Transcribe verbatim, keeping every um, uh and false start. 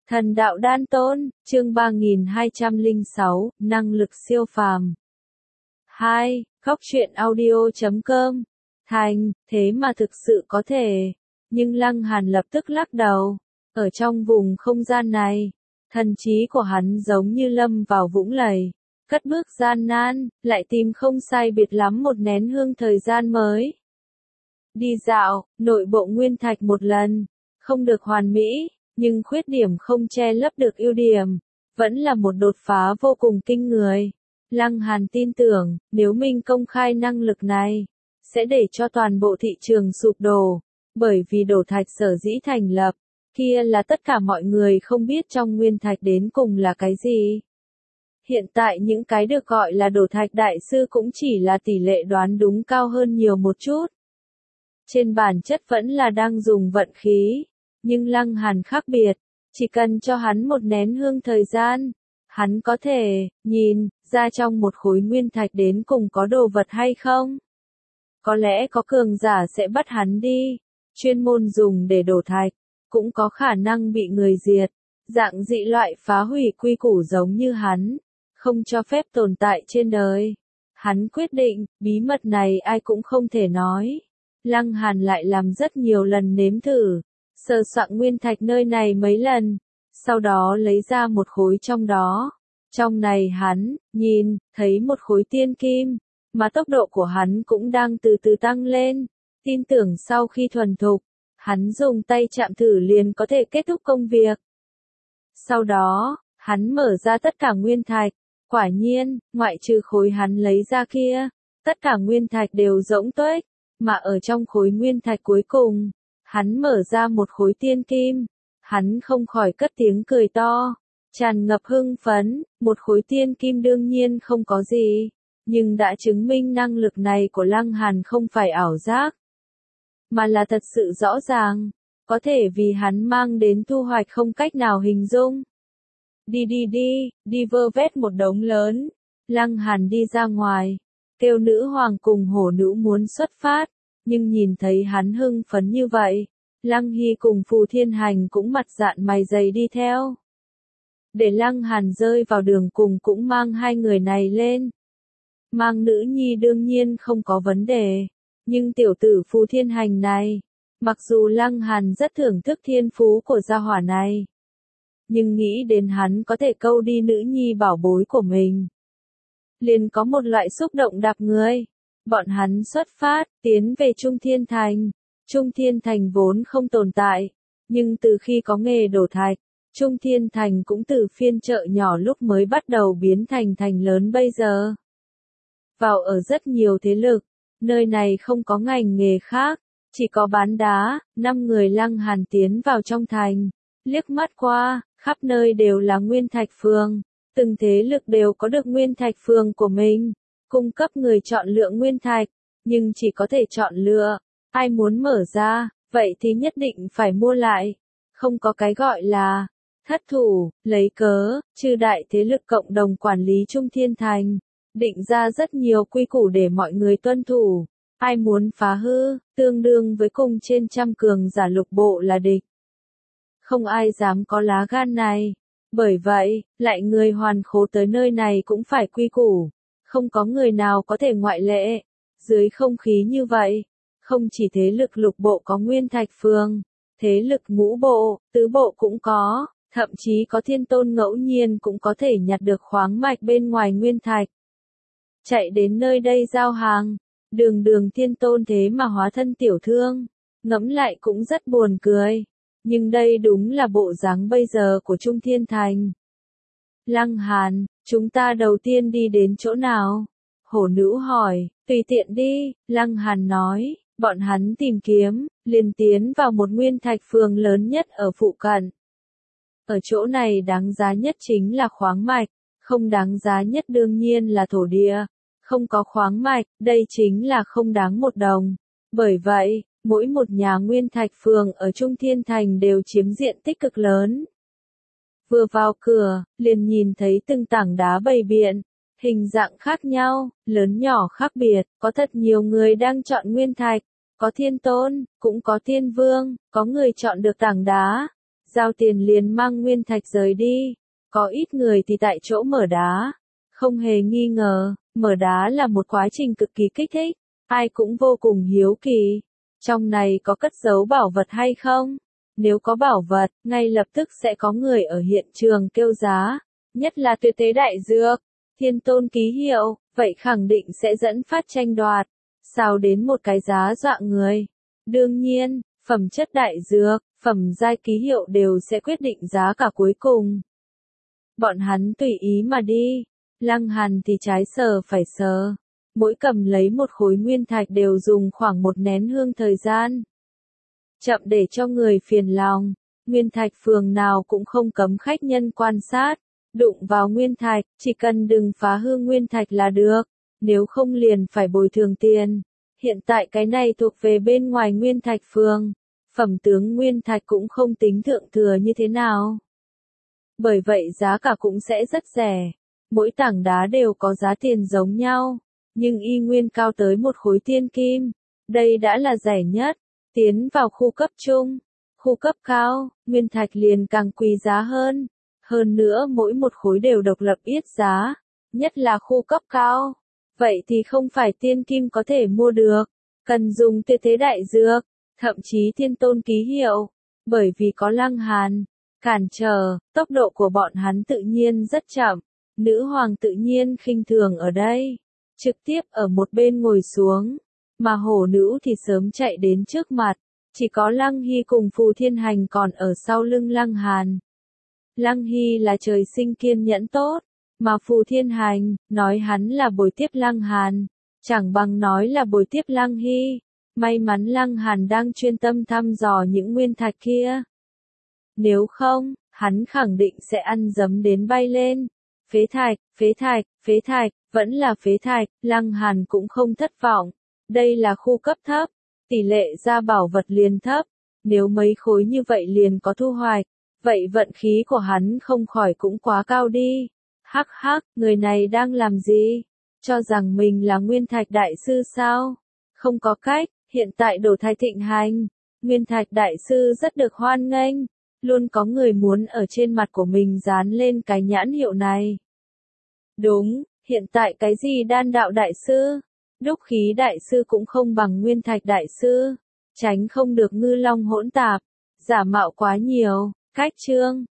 Thần đạo đan tôn, chương ba nghìn hai trăm lẻ sáu, năng lực siêu phàm. hai. Khóc chuyện audio chấm com. Thành, thế mà thực sự có thể. Nhưng Lăng Hàn lập tức lắc đầu. Ở trong vùng không gian này, thần trí của hắn giống như lâm vào vũng lầy. Cất bước gian nan, lại tìm không sai biệt lắm một nén hương thời gian mới. Đi dạo, nội bộ nguyên thạch một lần. Không được hoàn mỹ, nhưng khuyết điểm không che lấp được ưu điểm. Vẫn là một đột phá vô cùng kinh người. Lăng Hàn tin tưởng, nếu mình công khai năng lực này, sẽ để cho toàn bộ thị trường sụp đổ. Bởi vì đổ thạch sở dĩ thành lập, kia là tất cả mọi người không biết trong nguyên thạch đến cùng là cái gì. Hiện tại những cái được gọi là đổ thạch đại sư cũng chỉ là tỷ lệ đoán đúng cao hơn nhiều một chút. Trên bản chất vẫn là đang dùng vận khí. Nhưng Lăng Hàn khác biệt, chỉ cần cho hắn một nén hương thời gian, hắn có thể nhìn ra trong một khối nguyên thạch đến cùng có đồ vật hay không. Có lẽ có cường giả sẽ bắt hắn đi, chuyên môn dùng để đổ thạch, cũng có khả năng bị người diệt, dạng dị loại phá hủy quy củ giống như hắn, không cho phép tồn tại trên đời. Hắn quyết định, bí mật này ai cũng không thể nói. Lăng Hàn lại làm rất nhiều lần nếm thử. Sờ soạn nguyên thạch nơi này mấy lần, sau đó lấy ra một khối trong đó. Trong này hắn, nhìn, thấy một khối tiên kim, mà tốc độ của hắn cũng đang từ từ tăng lên. Tin tưởng sau khi thuần thục, hắn dùng tay chạm thử liền có thể kết thúc công việc. Sau đó, hắn mở ra tất cả nguyên thạch, quả nhiên, ngoại trừ khối hắn lấy ra kia, tất cả nguyên thạch đều rỗng tuếch, mà ở trong khối nguyên thạch cuối cùng, hắn mở ra một khối tiên kim, hắn không khỏi cất tiếng cười to, tràn ngập hưng phấn, một khối tiên kim đương nhiên không có gì, nhưng đã chứng minh năng lực này của Lăng Hàn không phải ảo giác, mà là thật sự rõ ràng, có thể vì hắn mang đến thu hoạch không cách nào hình dung. Đi đi đi, đi vơ vét một đống lớn, Lăng Hàn đi ra ngoài, kêu nữ hoàng cùng hổ nữ muốn xuất phát. Nhưng nhìn thấy hắn hưng phấn như vậy, Lăng Hy cùng Phù Thiên Hành cũng mặt dạn mày dày đi theo. Để Lăng Hàn rơi vào đường cùng cũng mang hai người này lên. Mang nữ nhi đương nhiên không có vấn đề, nhưng tiểu tử Phù Thiên Hành này, mặc dù Lăng Hàn rất thưởng thức thiên phú của gia hỏa này, nhưng nghĩ đến hắn có thể câu đi nữ nhi bảo bối của mình, liền có một loại xúc động đạp người. Bọn hắn xuất phát, tiến về Trung Thiên Thành. Trung Thiên Thành vốn không tồn tại, nhưng từ khi có nghề đổ thạch, Trung Thiên Thành cũng từ phiên chợ nhỏ lúc mới bắt đầu biến thành thành lớn bây giờ. Vào ở rất nhiều thế lực, nơi này không có ngành nghề khác, chỉ có bán đá. Năm người Lăng Hàn tiến vào trong thành, liếc mắt qua, khắp nơi đều là nguyên thạch phường, từng thế lực đều có được nguyên thạch phường của mình. Cung cấp người chọn lựa nguyên thạch, nhưng chỉ có thể chọn lựa, ai muốn mở ra, vậy thì nhất định phải mua lại. Không có cái gọi là thất thủ, lấy cớ, trừ đại thế lực cộng đồng quản lý Trung Thiên Thành, định ra rất nhiều quy củ để mọi người tuân thủ. Ai muốn phá hư, tương đương với cùng trên trăm cường giả lục bộ là địch. Không ai dám có lá gan này. Bởi vậy, lại người hoàn khố tới nơi này cũng phải quy củ. Không có người nào có thể ngoại lệ. Dưới không khí như vậy, không chỉ thế lực lục bộ có nguyên thạch phường, thế lực ngũ bộ, tứ bộ cũng có, thậm chí có thiên tôn ngẫu nhiên cũng có thể nhặt được khoáng mạch bên ngoài nguyên thạch. Chạy đến nơi đây giao hàng, đường đường thiên tôn thế mà hóa thân tiểu thương, ngẫm lại cũng rất buồn cười. Nhưng đây đúng là bộ dáng bây giờ của Trung Thiên Thành. Lăng Hàn, chúng ta đầu tiên đi đến chỗ nào? Hổ nữ hỏi, tùy tiện đi, Lăng Hàn nói, bọn hắn tìm kiếm, liền tiến vào một nguyên thạch phường lớn nhất ở phụ cận. Ở chỗ này đáng giá nhất chính là khoáng mạch, không đáng giá nhất đương nhiên là thổ địa. Không có khoáng mạch, đây chính là không đáng một đồng. Bởi vậy, mỗi một nhà nguyên thạch phường ở Trung Thiên Thành đều chiếm diện tích cực lớn. Vừa vào cửa, liền nhìn thấy từng tảng đá bày biện, hình dạng khác nhau, lớn nhỏ khác biệt, có thật nhiều người đang chọn nguyên thạch, có thiên tôn, cũng có thiên vương, có người chọn được tảng đá, giao tiền liền mang nguyên thạch rời đi. Có ít người thì tại chỗ mở đá. Không hề nghi ngờ, mở đá là một quá trình cực kỳ kích thích, ai cũng vô cùng hiếu kỳ. Trong này có cất giấu bảo vật hay không? Nếu có bảo vật, ngay lập tức sẽ có người ở hiện trường kêu giá, nhất là tuyệt thế đại dược, thiên tôn ký hiệu, vậy khẳng định sẽ dẫn phát tranh đoạt, sao đến một cái giá dọa người. Đương nhiên, phẩm chất đại dược, phẩm giai ký hiệu đều sẽ quyết định giá cả cuối cùng. Bọn hắn tùy ý mà đi, Lăng Hàn thì trái sờ phải sờ, mỗi cầm lấy một khối nguyên thạch đều dùng khoảng một nén hương thời gian. Chậm để cho người phiền lòng, nguyên thạch phường nào cũng không cấm khách nhân quan sát, đụng vào nguyên thạch, chỉ cần đừng phá hư nguyên thạch là được, nếu không liền phải bồi thường tiền. Hiện tại cái này thuộc về bên ngoài nguyên thạch phường, phẩm tướng nguyên thạch cũng không tính thượng thừa như thế nào. Bởi vậy giá cả cũng sẽ rất rẻ, mỗi tảng đá đều có giá tiền giống nhau, nhưng y nguyên cao tới một khối tiên kim, đây đã là rẻ nhất. Tiến vào khu cấp trung, khu cấp cao, nguyên thạch liền càng quý giá hơn. Hơn nữa mỗi một khối đều độc lập yết giá, nhất là khu cấp cao. Vậy thì không phải tiên kim có thể mua được, cần dùng tuyệt thế đại dược, thậm chí thiên tôn ký hiệu. Bởi vì có Lăng Hàn cản trở, tốc độ của bọn hắn tự nhiên rất chậm. Nữ hoàng tự nhiên khinh thường ở đây, trực tiếp ở một bên ngồi xuống. Mà hổ nữ thì sớm chạy đến trước mặt, chỉ có Lăng Hy cùng Phù Thiên Hành còn ở sau lưng Lăng Hàn. Lăng Hy là trời sinh kiên nhẫn tốt, mà Phù Thiên Hành, nói hắn là bồi tiếp Lăng Hàn, chẳng bằng nói là bồi tiếp Lăng Hy. May mắn Lăng Hàn đang chuyên tâm thăm dò những nguyên thạch kia. Nếu không, hắn khẳng định sẽ ăn dấm đến bay lên. Phế thạch, phế thạch, phế thạch, vẫn là phế thạch, Lăng Hàn cũng không thất vọng. Đây là khu cấp thấp, tỷ lệ ra bảo vật liền thấp, nếu mấy khối như vậy liền có thu hoạch, vậy vận khí của hắn không khỏi cũng quá cao đi. Hắc hắc, người này đang làm gì? Cho rằng mình là nguyên thạch đại sư sao? Không có cách, hiện tại đồ thai thịnh hành, nguyên thạch đại sư rất được hoan nghênh, luôn có người muốn ở trên mặt của mình dán lên cái nhãn hiệu này. Đúng, hiện tại cái gì đan đạo đại sư? Đúc khí đại sư cũng không bằng nguyên thạch đại sư, tránh không được ngư long hỗn tạp, giả mạo quá nhiều. Cách chương